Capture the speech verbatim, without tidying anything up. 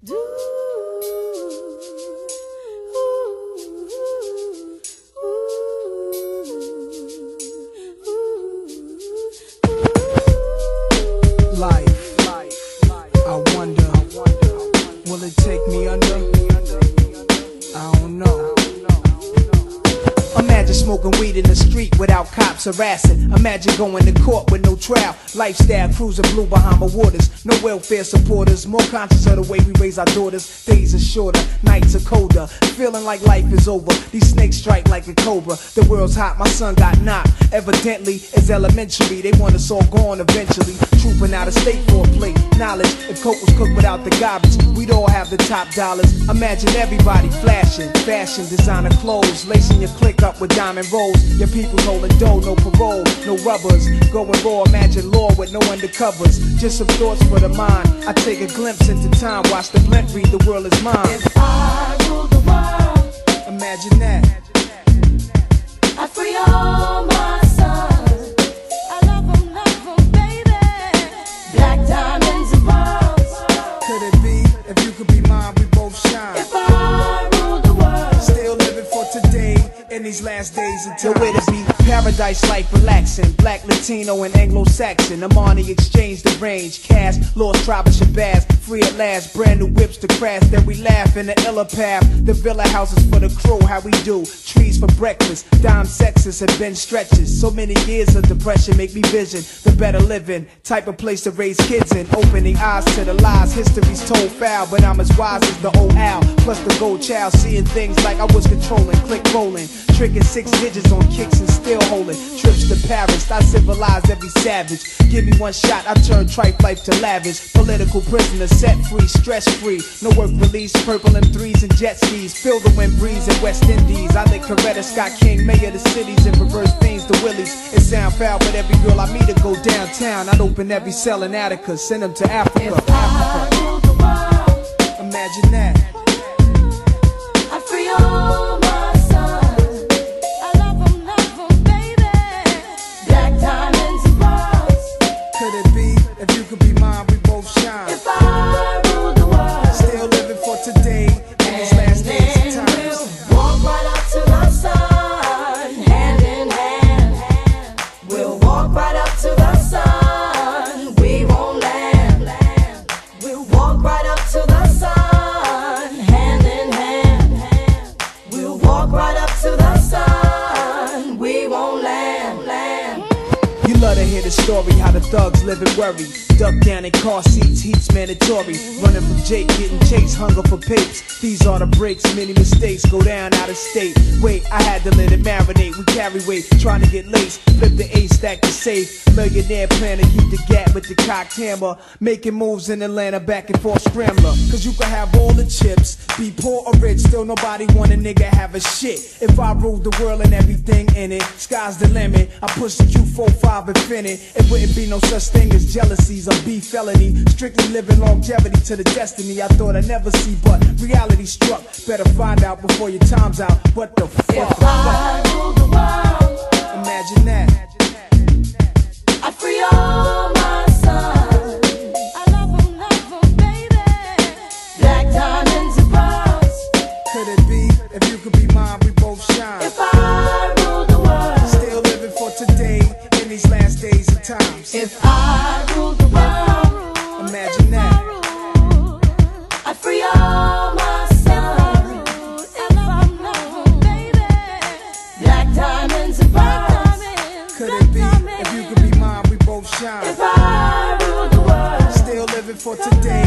Do, ooh, ooh, ooh. Life, I wonder, will it take me under? I don't know. Imagine smoking weed in the street without cops harassing. Imagine going to court with no trial. Lifestyle cruising blue Bahama waters. No welfare supporters. More conscious of the way we raise our daughters. Days are shorter, nights are colder. Feeling like life is over. These snakes strike like a cobra. The world's hot, my son got knocked. Evidently, it's elementary. They want us all gone eventually. Trooping out of state for a plate. Knowledge, if coke was cooked without the garbage, we'd all have the top dollars. Imagine everybody flashing. Fashion, designer clothes. Lacing your click up with diamond rolls. Your people holding dough, no parole, no rubbers. Going raw, imagine law with no undercovers. Just some thoughts for the mind. I take a glimpse into time, watch the blimp read the world is mine. If I rule the world, imagine that. I'd free all my sons. I love them, love them, baby. Black diamonds and pearls. Could it be, if you could be mine, we both shine. If I rule the world, Still living for today, in these last days of time. The way to be, paradise life relaxing. Black, Latino, and Anglo-Saxon. Amani exchange the range. Cash, lost tribe of Shabazz. Free at last, brand new whips to crash. Then we laugh in the illa path. The villa houses for the crew, how we do. Trees for breakfast, dime sexes have been stretches. So many years of depression make me vision the better living. Type of place to raise kids in. Opening eyes to the lies, history's told foul. But I'm as wise as the old owl. Plus the gold child, seeing things like I was controlling. Click rolling, tricking six digits on kicks and still holding. Trips to Paris, I civilize every savage. Give me one shot, I turn tripe life to lavish. Political prisoner, set free, stress free. No work release, purple M threes and jet skis. Feel the wind breeze in West Indies. I lick Coretta Scott King, mayor of the cities, and reverse things to Willies. It sound foul, but every girl I meet to go downtown. I'd open every cell in Attica, send them to Africa. if I rule the world, Imagine that. I'd free all my sons. I love them, love them, baby. Black diamonds and pearls. Could it be, if you could be mine, we both shine. If I rule the world, Still living for today, in these last days of then times. we'll walk right up to the sun, hand in hand. We'll walk right up to the sun. We won't land. We'll walk right up to the sun, hand in hand. We'll walk right up to the sun. We won't land. land. You love to hear the story, how the thugs live in worry. Duck down in car seats, heat's mandatory. Running from Jake, getting chased, hunger for papes. These are the breaks, many mistakes go down out of state. Wait, I had to let it marinate. We carry weight, trying to get laced. Flip the ace, stack the safe. Millionaire plan to keep the gap with the cocked hammer. Making moves in Atlanta, back and forth scrambler. Cause you can have all the chips, be poor or rich, still nobody want a nigga have a shit. If I ruled the world and everything in it, sky's the limit. I push the Q forty-five Infinite. It wouldn't be no such thing as jealousies or beef felony. Strictly living longevity to the destiny I thought I'd never see, but reality struck. Better find out before your time's out. What the fuck? If I rule the world, Imagine that. I'd free all my sons. I love them, love them, baby. Black diamonds and pearls. Could it be, if you could be mine, we both shine. If I rule the world, Still living for today, in these last days of times. if I rule the world, Imagine that. I'd free all my sons. I love them, love them, baby. Black diamonds and pearls. Could it be, if you could be mine, we both shine. If I rule the world, Still living for today,